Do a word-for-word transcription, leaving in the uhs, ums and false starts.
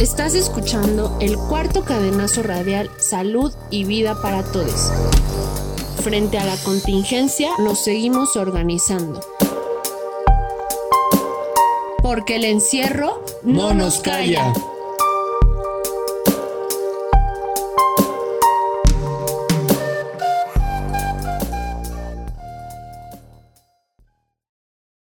Estás escuchando el cuarto cadenazo radial Salud y Vida para Todos. Frente a la contingencia nos seguimos organizando. Porque el encierro no, no nos calla.